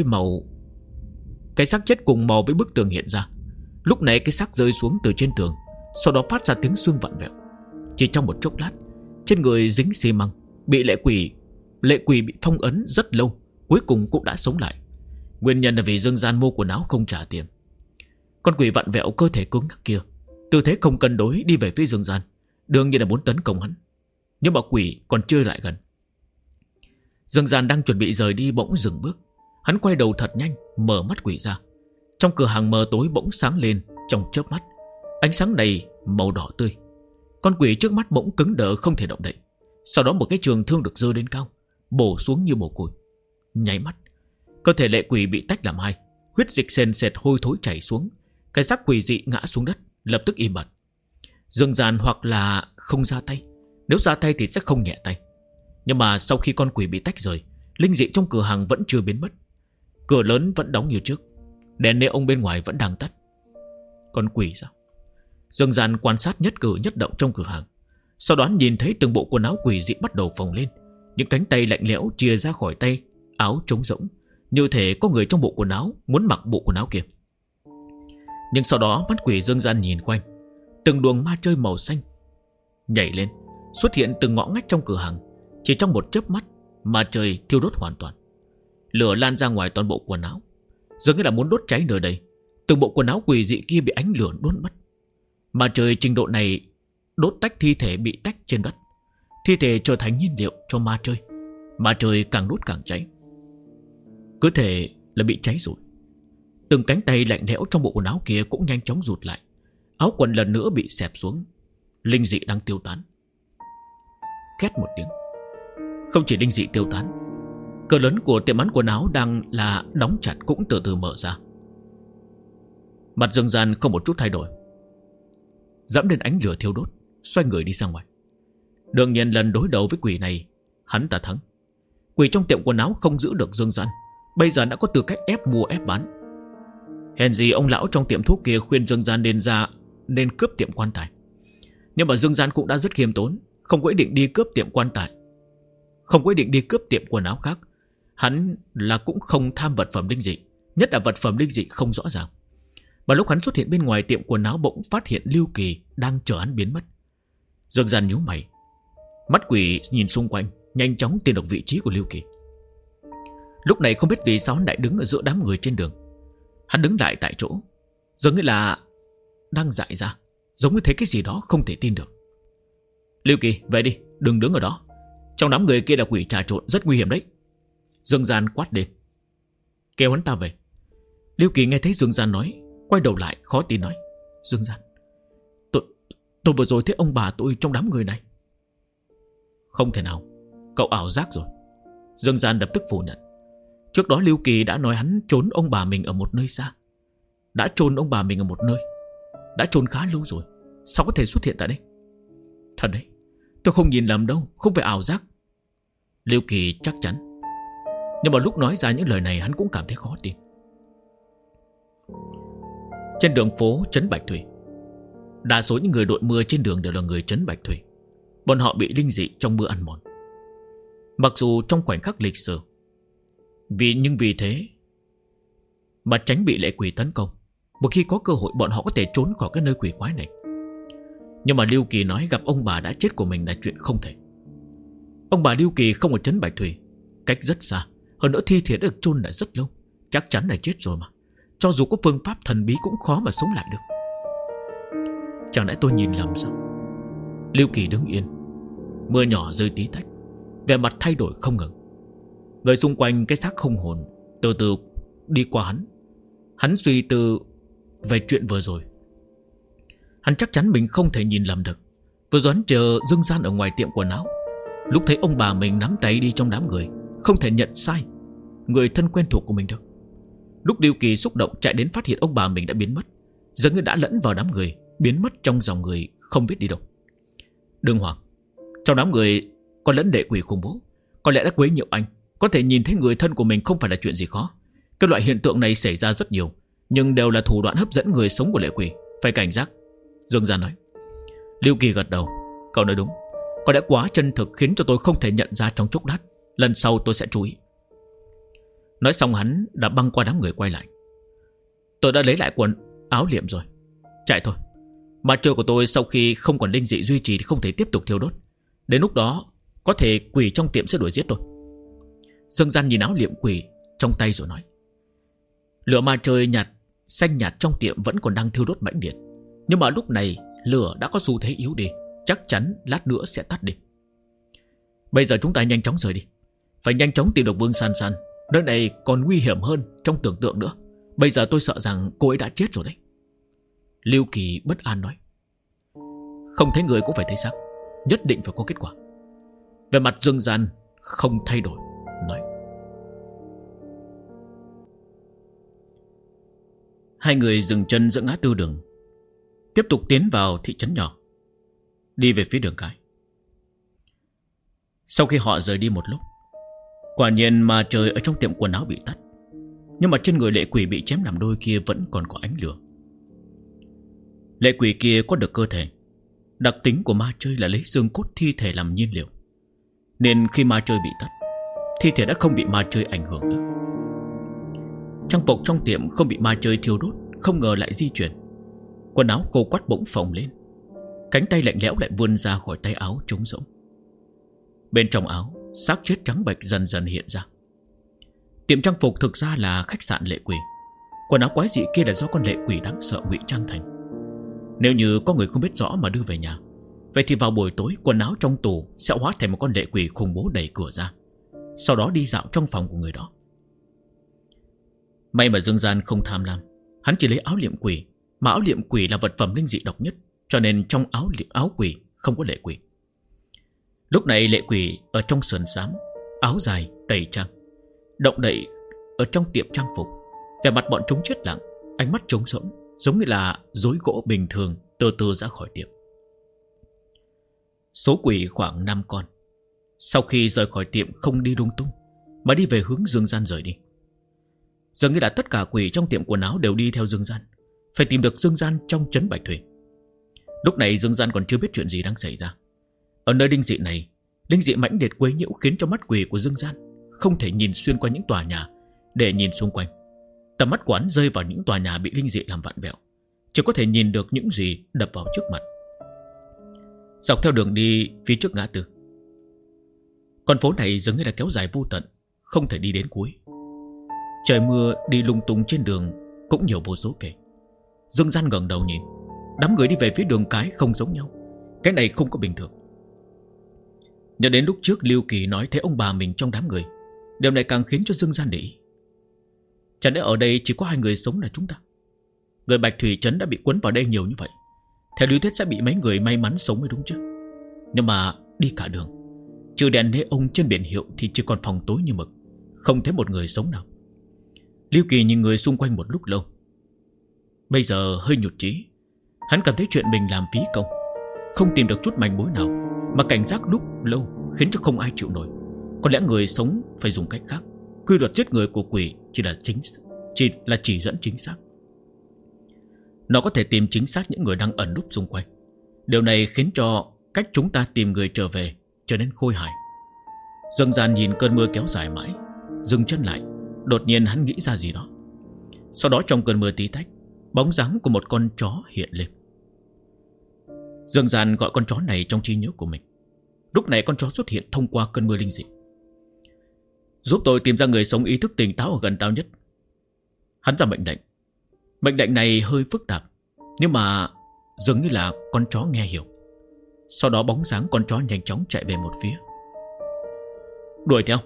màu với bức tường hiện ra. Lúc này cái xác rơi xuống từ trên tường, sau đó phát ra tiếng xương vặn vẹo. Chỉ trong một chốc lát, trên người dính xi măng, bị lệ quỷ bị phong ấn rất lâu, cuối cùng cũng đã sống lại. Nguyên nhân là vì Dương Gian mua quần áo không trả tiền. Con quỷ vặn vẹo cơ thể cứng ngắc kia, tư thế không cân đối đi về phía Dương Gian, đương nhiên là muốn tấn công hắn. Nhưng mà quỷ còn chưa lại gần. Dương Gian đang chuẩn bị rời đi bỗng dừng bước. Hắn quay đầu thật nhanh, mở mắt quỷ ra. Trong cửa hàng mờ tối bỗng sáng lên trong chớp mắt, ánh sáng này màu đỏ tươi. Con quỷ trước mắt bỗng cứng đờ không thể động đậy. Sau đó một cái trường thương được giơ đến cao, bổ xuống như bổ củi. Nháy mắt, cơ thể lệ quỷ bị tách làm hai, huyết dịch sền sệt hôi thối chảy xuống. Cái xác quỷ dị ngã xuống đất, lập tức im bặt. Dương Gian hoặc là không ra tay, nếu ra tay thì sẽ không nhẹ tay. Nhưng mà sau khi con quỷ bị tách rời, linh dị trong cửa hàng vẫn chưa biến mất. Cửa lớn vẫn đóng như trước, đèn neon bên ngoài vẫn đang tắt. Con quỷ sao? Dương Gian quan sát nhất cử nhất động trong cửa hàng. Sau đó nhìn thấy từng bộ quần áo quỷ dị bắt đầu phồng lên. Những cánh tay lạnh lẽo chia ra khỏi tay áo trống rỗng, như thể có người trong bộ quần áo muốn mặc bộ quần áo kia. Nhưng sau đó mắt quỷ Dương Gian nhìn quanh, từng luồng ma chơi màu xanh nhảy lên, xuất hiện từng ngõ ngách trong cửa hàng. Chỉ trong một chớp mắt, ma chơi thiêu đốt hoàn toàn. Lửa lan ra ngoài toàn bộ quần áo, dường như là muốn đốt cháy nơi đây. Từng bộ quần áo quỷ dị kia bị ánh lửa đốt mất. Ma chơi trình độ này đốt tách thi thể bị tách trên đất. Thi thể trở thành nhiên liệu cho ma chơi. Ma chơi càng đốt càng cháy, cứ thể là bị cháy rồi. Từng cánh tay lạnh lẽo trong bộ quần áo kia cũng nhanh chóng rụt lại. Áo quần lần nữa bị xẹp xuống. Linh dị đang tiêu tán. Két một tiếng. Không chỉ linh dị tiêu tán, cửa lớn của tiệm bán quần áo đang là đóng chặt cũng từ từ mở ra. Mặt Dương Gian không một chút thay đổi, dẫm lên ánh lửa thiêu đốt, xoay người đi ra ngoài. Đương nhiên lần đối đầu với quỷ này, hắn ta thắng. Quỷ trong tiệm quần áo không giữ được Dương Gian, bây giờ đã có tư cách ép mua ép bán. Hèn gì ông lão trong tiệm thuốc kia khuyên Dương Gian nên cướp tiệm quan tài. Nhưng mà Dương Gian cũng đã rất khiêm tốn, không có ý định đi cướp tiệm quan tài, không có ý định đi cướp tiệm quần áo khác. Hắn là cũng không tham vật phẩm linh dị, nhất là vật phẩm linh dị không rõ ràng. Và lúc hắn xuất hiện bên ngoài tiệm quần áo, bỗng phát hiện Lưu Kỳ đang chờ hắn biến mất. Dương Gian nhíu mày, mắt quỷ nhìn xung quanh, nhanh chóng tìm được vị trí của Lưu Kỳ. Lúc này không biết vì sao hắn lại đứng ở giữa đám người trên đường. Hắn đứng lại tại chỗ, dường như là đang dại ra, giống như thấy cái gì đó không thể tin được. Lưu Kỳ, về đi, đừng đứng ở đó. Trong đám người kia là quỷ trà trộn, rất nguy hiểm đấy. Dương Gian quát lên, kêu hắn ta về. Lưu Kỳ nghe thấy Dương Gian nói, quay đầu lại khó tin nói, Dương Gian, tôi vừa rồi thấy ông bà tôi trong đám người này. Không thể nào, cậu ảo giác rồi. Dương Gian lập tức phủ nhận. Trước đó Lưu Kỳ đã nói hắn trốn ông bà mình ở một nơi xa, đã chôn ông bà mình ở một nơi, đã chôn khá lâu rồi, sao có thể xuất hiện tại đây? Thật đấy, tôi không nhìn lầm đâu, không phải ảo giác. Lưu Kỳ chắc chắn. Nhưng mà lúc nói ra những lời này, hắn cũng cảm thấy khó tin. Trên đường phố trấn Bạch Thủy, đa số những người đội mưa trên đường đều là người trấn Bạch Thủy. Bọn họ bị linh dị trong mưa ăn mòn. Mặc dù trong khoảnh khắc lịch sử, nhưng vì thế mà tránh bị lệ quỷ tấn công. Một khi có cơ hội, bọn họ có thể trốn khỏi cái nơi quỷ quái này. Nhưng mà Lưu Kỳ nói gặp ông bà đã chết của mình là chuyện không thể. Ông bà Lưu Kỳ không ở trấn Bạch Thủy, cách rất xa. Hơn nữa thi thể đã được chôn lại rất lâu, chắc chắn là chết rồi mà. Cho dù có phương pháp thần bí cũng khó mà sống lại được. Chẳng lẽ tôi nhìn lầm sao? Lưu Kỳ đứng yên, mưa nhỏ rơi tí tách, vẻ mặt thay đổi không ngừng. Người xung quanh cái xác không hồn từ từ đi qua hắn. Hắn suy tư về chuyện vừa rồi. Hắn chắc chắn mình không thể nhìn lầm được. Vừa rồi hắn chờ Dương Gian ở ngoài tiệm quần áo, lúc thấy ông bà mình nắm tay đi trong đám người, không thể nhận sai người thân quen thuộc của mình được. Lúc Lưu Kỳ xúc động chạy đến, phát hiện ông bà mình đã biến mất, dường như đã lẫn vào đám người, biến mất trong dòng người không biết đi đâu. Đừng hoảng, trong đám người có lẫn lệ quỷ khủng bố, có lẽ đã quấy nhiễu anh. Có thể nhìn thấy người thân của mình không phải là chuyện gì khó. Cái loại hiện tượng này xảy ra rất nhiều, nhưng đều là thủ đoạn hấp dẫn người sống của lệ quỷ, phải cảnh giác, Dương Gian nói. Lưu Kỳ gật đầu, cậu nói đúng, có lẽ quá chân thực khiến cho tôi không thể nhận ra trong chốc lát. Lần sau tôi sẽ chú ý. Nói xong hắn đã băng qua đám người quay lại. Tôi đã lấy lại quần áo liệm rồi, chạy thôi. Ma chơi của tôi sau khi không còn linh dị duy trì thì không thể tiếp tục thiêu đốt. Đến lúc đó có thể quỷ trong tiệm sẽ đuổi giết tôi. Dương Gian nhìn áo liệm quỷ trong tay rồi nói, lửa ma chơi xanh nhạt trong tiệm vẫn còn đang thiêu đốt mãnh liệt. Nhưng mà lúc này lửa đã có xu thế yếu đi, chắc chắn lát nữa sẽ tắt đi. Bây giờ chúng ta nhanh chóng rời đi, phải nhanh chóng tìm được Vương San San. Nơi này còn nguy hiểm hơn trong tưởng tượng nữa. Bây giờ tôi sợ rằng cô ấy đã chết rồi đấy. Lưu Kỳ bất an nói, không thấy người cũng phải thấy xác, nhất định phải có kết quả. Về mặt Dương Gian không thay đổi, nói. Hai người dừng chân giữa ngã tư đường, tiếp tục tiến vào thị trấn nhỏ, đi về phía đường cái. Sau khi họ rời đi một lúc, quả nhiên mà trời ở trong tiệm quần áo bị tắt, nhưng mà trên người lệ quỷ bị chém làm đôi kia vẫn còn có ánh lửa. Lệ quỷ kia có được cơ thể, đặc tính của ma chơi là lấy xương cốt thi thể làm nhiên liệu, nên khi ma chơi bị tắt, thi thể đã không bị ma chơi ảnh hưởng nữa. Trang phục trong tiệm không bị ma chơi thiêu đốt, không ngờ lại di chuyển. Quần áo khô quắt bỗng phồng lên, cánh tay lạnh lẽo lại vươn ra khỏi tay áo trống rỗng. Bên trong áo, xác chết trắng bệch dần dần hiện ra. Tiệm trang phục thực ra là khách sạn lệ quỷ. Quần áo quái dị kia là do con lệ quỷ đáng sợ ngụy trang thành. Nếu như có người không biết rõ mà đưa về nhà, vậy thì vào buổi tối quần áo trong tủ sẽ hóa thành một con lệ quỷ khủng bố đẩy cửa ra, sau đó đi dạo trong phòng của người đó. May mà Dương Gian không tham lam, hắn chỉ lấy áo liệm quỷ, mà áo liệm quỷ là vật phẩm linh dị độc nhất, cho nên trong áo quỷ không có lệ quỷ. Lúc này lệ quỷ ở trong sườn xám, áo dài, tẩy trang, động đậy ở trong tiệm trang phục. Vẻ mặt bọn chúng chết lặng, ánh mắt trống rỗng, giống như là rối gỗ bình thường, từ từ ra khỏi tiệm. Số quỷ khoảng 5 con. Sau khi rời khỏi tiệm không đi lung tung, mà đi về hướng Dương Gian rời đi. Dường như là tất cả quỷ trong tiệm quần áo đều đi theo Dương Gian, phải tìm được Dương Gian trong trấn Bạch Thủy. Lúc này Dương Gian còn chưa biết chuyện gì đang xảy ra. Ở nơi linh dị này, linh dị mãnh liệt quấy nhiễu khiến cho mắt quỷ của Dương Gian không thể nhìn xuyên qua những tòa nhà để nhìn xung quanh. Tầm mắt quán rơi vào những tòa nhà bị linh dị làm vặn vẹo, chỉ có thể nhìn được những gì đập vào trước mặt. Dọc theo đường đi phía trước ngã tư, con phố này dường như là kéo dài vô tận, không thể đi đến cuối. Trời mưa đi lung tung trên đường cũng nhiều vô số kể. Dương Gian ngẩng đầu nhìn, đám người đi về phía đường cái không giống nhau. Cái này không có bình thường. Nhớ đến lúc trước Lưu Kỳ nói thấy ông bà mình trong đám người, điều này càng khiến cho Dương Gian để ý. Chẳng lẽ ở đây chỉ có 2 người sống là chúng ta? Người Bạch Thủy Trấn đã bị cuốn vào đây nhiều như vậy, theo lý thuyết sẽ bị mấy người may mắn sống mới đúng chứ. Nhưng mà đi cả đường, trừ đèn nê ông trên biển hiệu thì chỉ còn phòng tối như mực, không thấy một người sống nào. Lưu Kỳ nhìn người xung quanh một lúc lâu, bây giờ hơi nhụt chí. Hắn cảm thấy chuyện mình làm phí công, không tìm được chút manh mối nào, mà cảnh giác lúc lâu khiến cho không ai chịu nổi. Có lẽ người sống phải dùng cách khác. Quy luật giết người của quỷ chỉ là chỉ dẫn chính xác. Nó có thể tìm chính xác những người đang ẩn núp xung quanh. Điều này khiến cho cách chúng ta tìm người trở về trở nên khôi hài. Dương Gian nhìn cơn mưa kéo dài mãi, dừng chân lại. Đột nhiên hắn nghĩ ra gì đó. Sau đó trong cơn mưa tí tách, bóng dáng của một con chó hiện lên. Dương Gian gọi con chó này trong trí nhớ của mình. Lúc này con chó xuất hiện thông qua cơn mưa linh dị. Giúp tôi tìm ra người sống ý thức tỉnh táo ở gần tao nhất. Hắn ra mệnh lệnh. Mệnh lệnh này hơi phức tạp, nhưng mà dường như là con chó nghe hiểu. Sau đó bóng dáng con chó nhanh chóng chạy về một phía. Đuổi theo.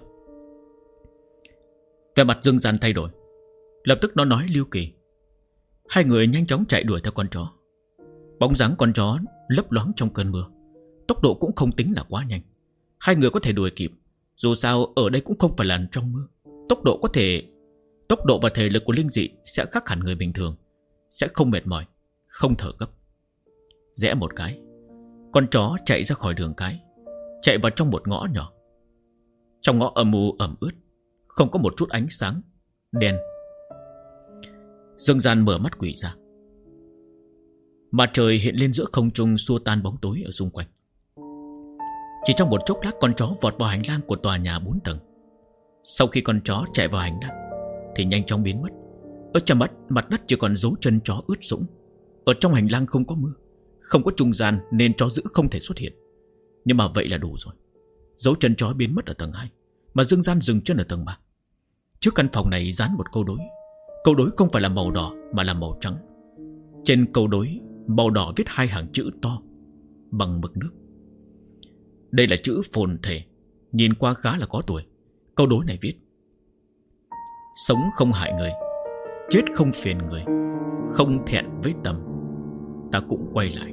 Vẻ mặt Dương Gian thay đổi. Lập tức nó nói Lưu Kỳ. 2 người nhanh chóng chạy đuổi theo con chó. Bóng dáng con chó lấp loáng trong cơn mưa, tốc độ cũng không tính là quá nhanh. 2 người có thể đuổi kịp. Dù sao ở đây cũng không phải là trong mưa. Tốc độ và thể lực của linh dị sẽ khác hẳn người bình thường, sẽ không mệt mỏi, không thở gấp. Rẽ một cái, con chó chạy ra khỏi đường cái, chạy vào trong một ngõ nhỏ. Trong ngõ âm u ẩm ướt, không có một chút ánh sáng, đen. Dương Gian mở mắt quỷ ra. Mặt trời hiện lên giữa không trung xua tan bóng tối ở xung quanh. Chỉ trong một chốc lát con chó vọt vào hành lang của tòa nhà 4 tầng. Sau khi con chó chạy vào hành lang thì nhanh chóng biến mất. Ở trên mặt đất chỉ còn dấu chân chó ướt sũng. Ở trong hành lang không có mưa, không có trung gian nên chó dữ không thể xuất hiện. Nhưng mà vậy là đủ rồi. Dấu chân chó biến mất ở tầng 2, mà Dương Gian dừng chân ở tầng 3. Trước căn phòng này dán một câu đối. Câu đối không phải là màu đỏ mà là màu trắng. Trên câu đối màu đỏ viết 2 hàng chữ to bằng mực nước. Đây là chữ phồn thể, nhìn qua khá là có tuổi. Câu đối này viết: sống không hại người, chết không phiền người, không thẹn với tâm, ta cũng quay lại.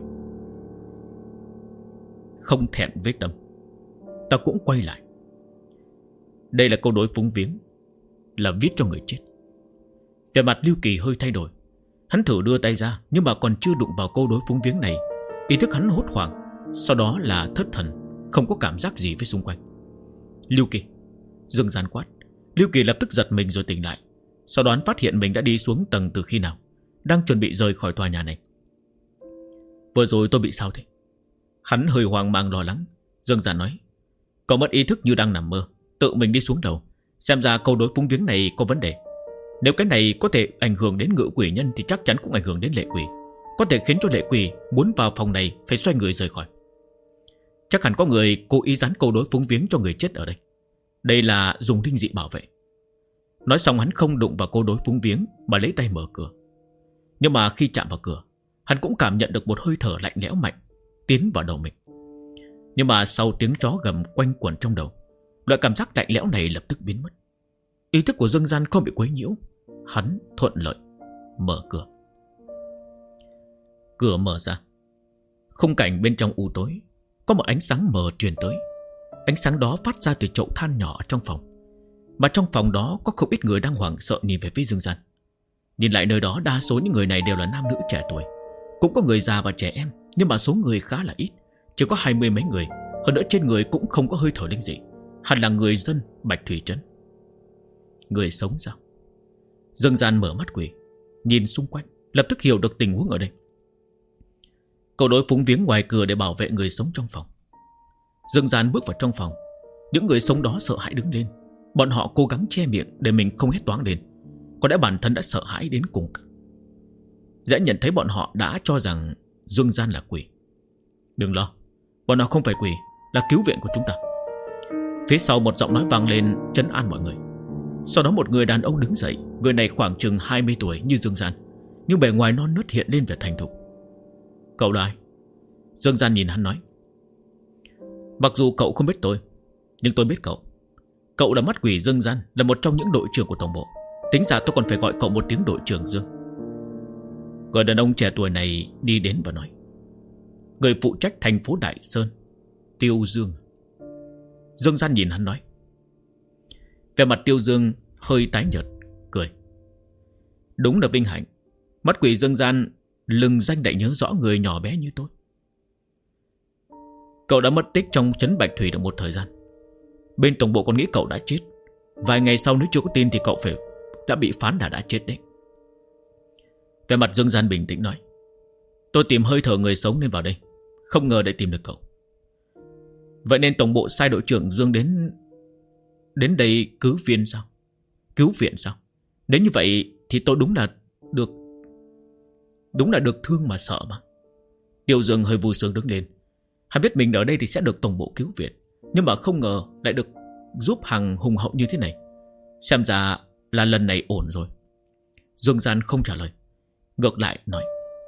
Không thẹn với tâm, ta cũng quay lại. Đây là câu đối phúng viếng, là viết cho người chết. Vẻ mặt Lưu Kỳ hơi thay đổi. Hắn thử đưa tay ra, nhưng mà còn chưa đụng vào câu đối phúng viếng này, ý thức hắn hốt hoảng, sau đó là thất thần, không có cảm giác gì với xung quanh. Lưu Kỳ. Dương Gian quát. Lưu Kỳ lập tức giật mình rồi tỉnh lại. Sau đó hắn phát hiện mình đã đi xuống tầng từ khi nào, đang chuẩn bị rời khỏi tòa nhà này. Vừa rồi tôi bị sao thế? Hắn hơi hoang mang lo lắng. Dương Gian nói: cậu mất ý thức như đang nằm mơ, tự mình đi xuống đầu. Xem ra câu đối phúng viếng này có vấn đề. Nếu cái này có thể ảnh hưởng đến ngự quỷ nhân thì chắc chắn cũng ảnh hưởng đến lệ quỷ, có thể khiến cho lệ quỷ muốn vào phòng này phải xoay người rời khỏi. Chắc hẳn có người cố ý dán câu đối phúng viếng cho người chết ở đây. Đây là dùng linh dị bảo vệ. Nói xong hắn không đụng vào câu đối phúng viếng mà lấy tay mở cửa. Nhưng mà khi chạm vào cửa, hắn cũng cảm nhận được một hơi thở lạnh lẽo mạnh tiến vào đầu mình. Nhưng mà sau tiếng chó gầm quanh quẩn trong đầu, loại cảm giác lạnh lẽo này lập tức biến mất. Ý thức của Dương Gian không bị quấy nhiễu. Hắn thuận lợi mở cửa. Cửa mở ra, khung cảnh bên trong u tối. Có một ánh sáng mờ truyền tới. Ánh sáng đó phát ra từ chậu than nhỏ trong phòng. Mà trong phòng đó có không ít người đang hoảng sợ nhìn về phía Dương Gian. Nhìn lại nơi đó, đa số những người này đều là nam nữ trẻ tuổi. Cũng có người già và trẻ em, nhưng mà số người khá là ít, chỉ có 20 mấy người. Hơn nữa trên người cũng không có hơi thở linh dị. Hẳn là người dân Bạch Thủy Trấn. Người sống sao? Dương Gian mở mắt quỷ, nhìn xung quanh, lập tức hiểu được tình huống ở đây. Cậu đối phúng viếng ngoài cửa để bảo vệ người sống trong phòng. Dương Gian bước vào trong phòng. Những người sống đó sợ hãi đứng lên. Bọn họ cố gắng che miệng để mình không hét toáng lên. Có lẽ bản thân đã sợ hãi đến cùng cực. Dễ nhận thấy bọn họ đã cho rằng Dương Gian là quỷ. Đừng lo, bọn họ không phải quỷ, là cứu viện của chúng ta. Phía sau một giọng nói vang lên trấn an mọi người. Sau đó một người đàn ông đứng dậy. Người này khoảng chừng 20 tuổi như Dương Gian, nhưng bề ngoài non nớt hiện lên vẻ thành thục. Cậu là ai? Dương Gian nhìn hắn nói. Mặc dù cậu không biết tôi, nhưng tôi biết cậu. Cậu là mắt quỷ Dương Gian, là một trong những đội trưởng của tổng bộ. Tính ra tôi còn phải gọi cậu một tiếng đội trưởng Dương. Người đàn ông trẻ tuổi này đi đến và nói. Người phụ trách thành phố Đại Sơn, Tiêu Dương. Dương Gian nhìn hắn nói. Về mặt Tiêu Dương hơi tái nhợt, cười. Đúng là vinh hạnh. Mắt quỷ Dương Gian lừng danh đại nhớ rõ người nhỏ bé như tôi. Cậu đã mất tích trong trấn Bạch Thủy được một thời gian. Bên tổng bộ còn nghĩ cậu đã chết. Vài ngày sau nếu chưa có tin thì cậu phải đã bị phán đã chết đấy. Về mặt Dương Gian bình tĩnh nói. Tôi tìm hơi thở người sống nên vào đây. Không ngờ để tìm được cậu. Vậy nên tổng bộ sai đội trưởng Dương đến đây cứu viện sao? Cứu viện sao? Nếu như vậy thì tôi đúng là được thương mà sợ mà. Tiêu Dương hơi vui sướng đứng lên. Hắn biết mình ở đây thì sẽ được tổng bộ cứu viện, nhưng mà không ngờ lại được giúp hàng hùng hậu như thế này. Xem ra là lần này ổn rồi. Dương Gian không trả lời, ngược lại nói.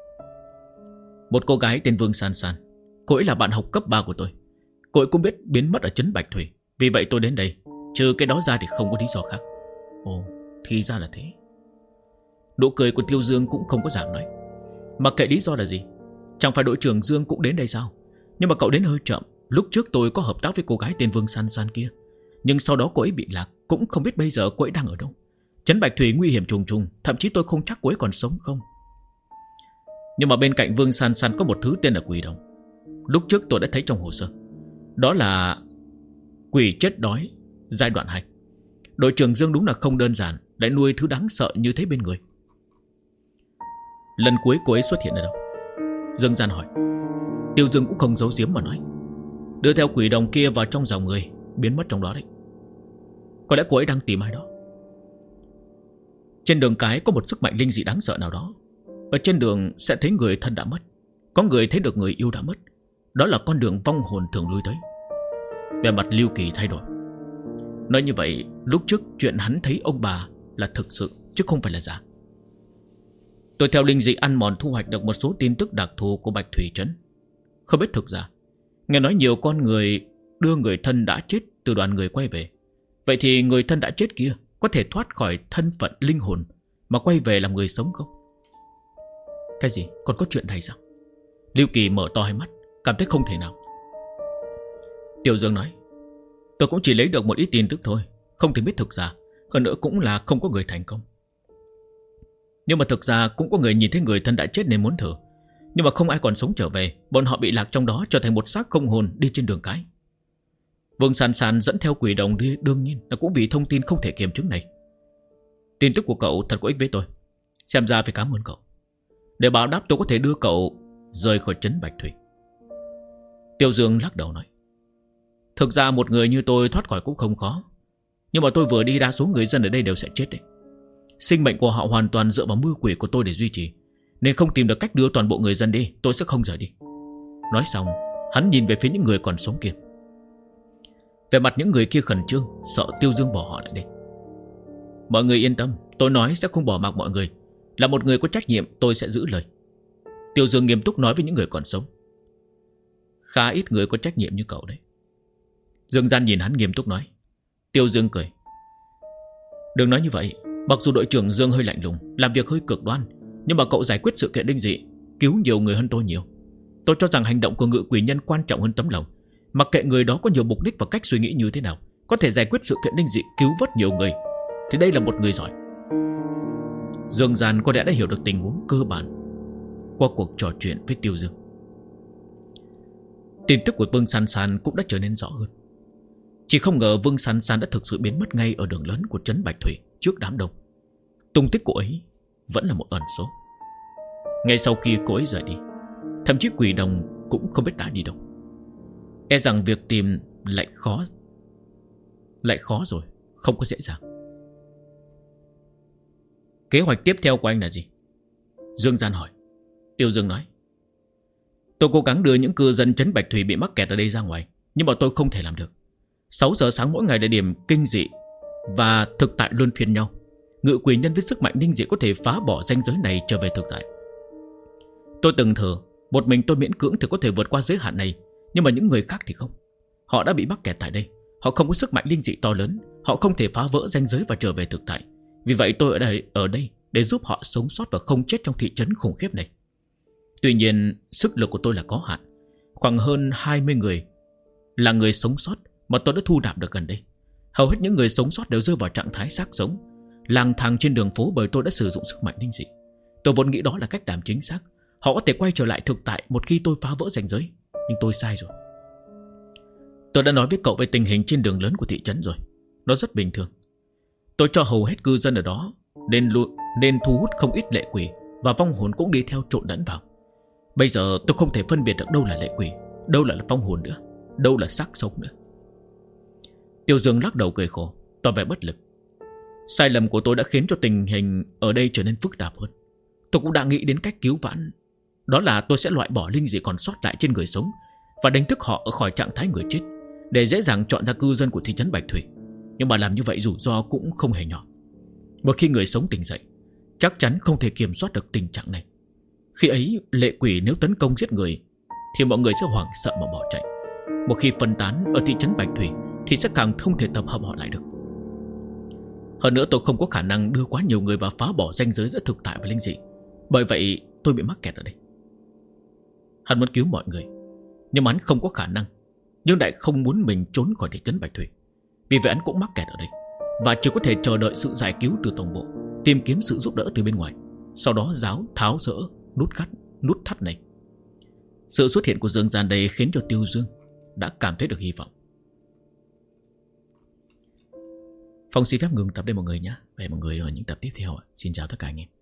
Một cô gái tên Vương San San. Cô ấy là bạn học cấp 3 của tôi. Cô ấy cũng biết biến mất ở trấn Bạch Thủy. Vì vậy tôi đến đây. Trừ cái đó ra thì không có lý do khác. Ồ, thì ra là thế. Nụ cười của Tiêu Dương cũng không có giảm nói. Mặc kệ lý do là gì, chẳng phải đội trưởng Dương cũng đến đây sao? Nhưng mà cậu đến hơi chậm. Lúc trước tôi có hợp tác với cô gái tên Vương San San kia, nhưng sau đó cô ấy bị lạc. Cũng không biết bây giờ cô ấy đang ở đâu. Trấn Bạch Thủy nguy hiểm trùng trùng. Thậm chí tôi không chắc cô ấy còn sống không. Nhưng mà bên cạnh Vương San San có một thứ tên là quỷ đồng. Lúc trước tôi đã thấy trong hồ sơ. Đó là quỷ chết đói giai đoạn 2. Đội trưởng Dương đúng là không đơn giản, lại nuôi thứ đáng sợ như thế bên người. Lần cuối cô ấy xuất hiện ở đâu? Dương Gian hỏi. Tiêu Dương cũng không giấu giếm mà nói. Đưa theo quỷ đồng kia vào trong dòng người, biến mất trong đó đấy. Có lẽ cô ấy đang tìm ai đó. Trên đường cái có một sức mạnh linh dị đáng sợ nào đó. Ở trên đường sẽ thấy người thân đã mất, có người thấy được người yêu đã mất. Đó là con đường vong hồn thường lui tới. Về mặt Lưu Kỳ thay đổi. Nói như vậy, lúc trước chuyện hắn thấy ông bà là thực sự, chứ không phải là giả. Tôi theo linh dị ăn mòn thu hoạch được một số tin tức đặc thù của Bạch Thủy Trấn. Không biết thực ra, nghe nói nhiều con người đưa người thân đã chết từ đoàn người quay về. Vậy thì người thân đã chết kia có thể thoát khỏi thân phận linh hồn mà quay về làm người sống không? Cái gì? Còn có chuyện này sao? Lưu Kỳ mở to hai mắt, cảm thấy không thể nào. Tiêu Dương nói. Tôi cũng chỉ lấy được một ít tin tức thôi, không thể biết thực ra. Hơn nữa cũng là không có người thành công. Nhưng mà thực ra cũng có người nhìn thấy người thân đã chết nên muốn thử. Nhưng mà không ai còn sống trở về. Bọn họ bị lạc trong đó, trở thành một xác không hồn đi trên đường cái. Vương San San dẫn theo quỷ đồng đi, đương nhiên là cũng vì thông tin không thể kiểm chứng này. Tin tức của cậu thật có ích với tôi. Xem ra phải cảm ơn cậu. Để báo đáp tôi có thể đưa cậu rời khỏi trấn Bạch Thủy. Tiêu Dương lắc đầu nói. Thực ra một người như tôi thoát khỏi cũng không khó. Nhưng mà tôi vừa đi, đa số người dân ở đây đều sẽ chết đấy. Sinh mệnh của họ hoàn toàn dựa vào mưa quỷ của tôi để duy trì, nên không tìm được cách đưa toàn bộ người dân đi, tôi sẽ không rời đi. Nói xong, hắn nhìn về phía những người còn sống kia. Về mặt những người kia khẩn trương, sợ Tiêu Dương bỏ họ lại đây. Mọi người yên tâm, tôi nói sẽ không bỏ mặc mọi người. Là một người có trách nhiệm, tôi sẽ giữ lời. Tiêu Dương nghiêm túc nói với những người còn sống. Khá ít người có trách nhiệm như cậu đấy. Dương Gian nhìn hắn nghiêm túc nói. Tiêu Dương cười. Đừng nói như vậy. Mặc dù đội trưởng Dương hơi lạnh lùng, làm việc hơi cực đoan, nhưng mà cậu giải quyết sự kiện linh dị, cứu nhiều người hơn tôi nhiều. Tôi cho rằng hành động của Ngự Quỷ Nhân quan trọng hơn tấm lòng. Mặc kệ người đó có nhiều mục đích và cách suy nghĩ như thế nào, có thể giải quyết sự kiện linh dị, cứu vớt nhiều người, thì đây là một người giỏi. Dương Gian có lẽ đã hiểu được tình huống cơ bản qua cuộc trò chuyện với Tiêu Dương. Tin tức của Vương San San cũng đã trở nên rõ hơn. Chỉ không ngờ Vương San San đã thực sự biến mất ngay ở đường lớn của trấn Bạch Thủy trước đám đông. Tung tích cô ấy vẫn là một ẩn số. Ngay sau khi cô ấy rời đi, thậm chí Quỷ Đồng cũng không biết đã đi đâu. E rằng việc tìm lại khó rồi, không có dễ dàng. Kế hoạch tiếp theo của anh là gì? Dương Gian hỏi. Tiêu Dương nói. Tôi cố gắng đưa những cư dân trấn Bạch Thủy bị mắc kẹt ở đây ra ngoài, nhưng mà tôi không thể làm được. 6 giờ sáng mỗi ngày là điểm kinh dị và thực tại luân phiên nhau. Ngự quỷ nhân với sức mạnh linh dị có thể phá bỏ ranh giới này trở về thực tại. Tôi từng thử, một mình tôi miễn cưỡng thì có thể vượt qua giới hạn này, nhưng mà những người khác thì không. Họ đã bị mắc kẹt tại đây, họ không có sức mạnh linh dị to lớn, họ không thể phá vỡ ranh giới và trở về thực tại. Vì vậy tôi ở đây để giúp họ sống sót và không chết trong thị trấn khủng khiếp này. Tuy nhiên sức lực của tôi là có hạn. Khoảng hơn 20 người là người sống sót mà tôi đã thu nạp được gần đây. Hầu hết những người sống sót đều rơi vào trạng thái xác sống, lang thang trên đường phố bởi tôi đã sử dụng sức mạnh linh dị. Tôi vốn nghĩ đó là cách làm chính xác. Họ có thể quay trở lại thực tại một khi tôi phá vỡ ranh giới. Nhưng tôi sai rồi. Tôi đã nói với cậu về tình hình trên đường lớn của thị trấn rồi. Nó rất bình thường. Tôi cho hầu hết cư dân ở đó nên thu hút không ít lệ quỷ, và vong hồn cũng đi theo trộn lẫn vào. Bây giờ tôi không thể phân biệt được đâu là lệ quỷ, đâu là vong hồn nữa, đâu là xác sống nữa. Tiêu Dương lắc đầu cười khổ, tỏ vẻ bất lực. Sai lầm của tôi đã khiến cho tình hình ở đây trở nên phức tạp hơn. Tôi cũng đã nghĩ đến cách cứu vãn, đó là tôi sẽ loại bỏ linh dị còn sót lại trên người sống và đánh thức họ ở khỏi trạng thái người chết, để dễ dàng chọn ra cư dân của thị trấn Bạch Thủy. Nhưng mà làm như vậy rủi ro cũng không hề nhỏ. Một khi người sống tỉnh dậy, chắc chắn không thể kiểm soát được tình trạng này. Khi ấy lệ quỷ nếu tấn công giết người thì mọi người sẽ hoảng sợ mà bỏ chạy. Một khi phân tán ở thị trấn Bạch Thủy thì sẽ càng không thể tập hợp họ lại được. Hơn nữa tôi không có khả năng đưa quá nhiều người vào phá bỏ ranh giới giữa thực tại và linh dị. Bởi vậy tôi bị mắc kẹt ở đây. Hắn muốn cứu mọi người, nhưng mà hắn không có khả năng, nhưng lại không muốn mình trốn khỏi thị trấn Bạch Thủy. Vì vậy hắn cũng mắc kẹt ở đây, và chỉ có thể chờ đợi sự giải cứu từ tổng bộ, tìm kiếm sự giúp đỡ từ bên ngoài, sau đó tháo dỡ nút thắt này. Sự xuất hiện của Dương Gian đây khiến cho Tiêu Dương đã cảm thấy được hy vọng. Phong xin phép ngừng tập đây mọi người nhé. Và hẹn mọi người ở những tập tiếp theo. Xin chào tất cả anh em.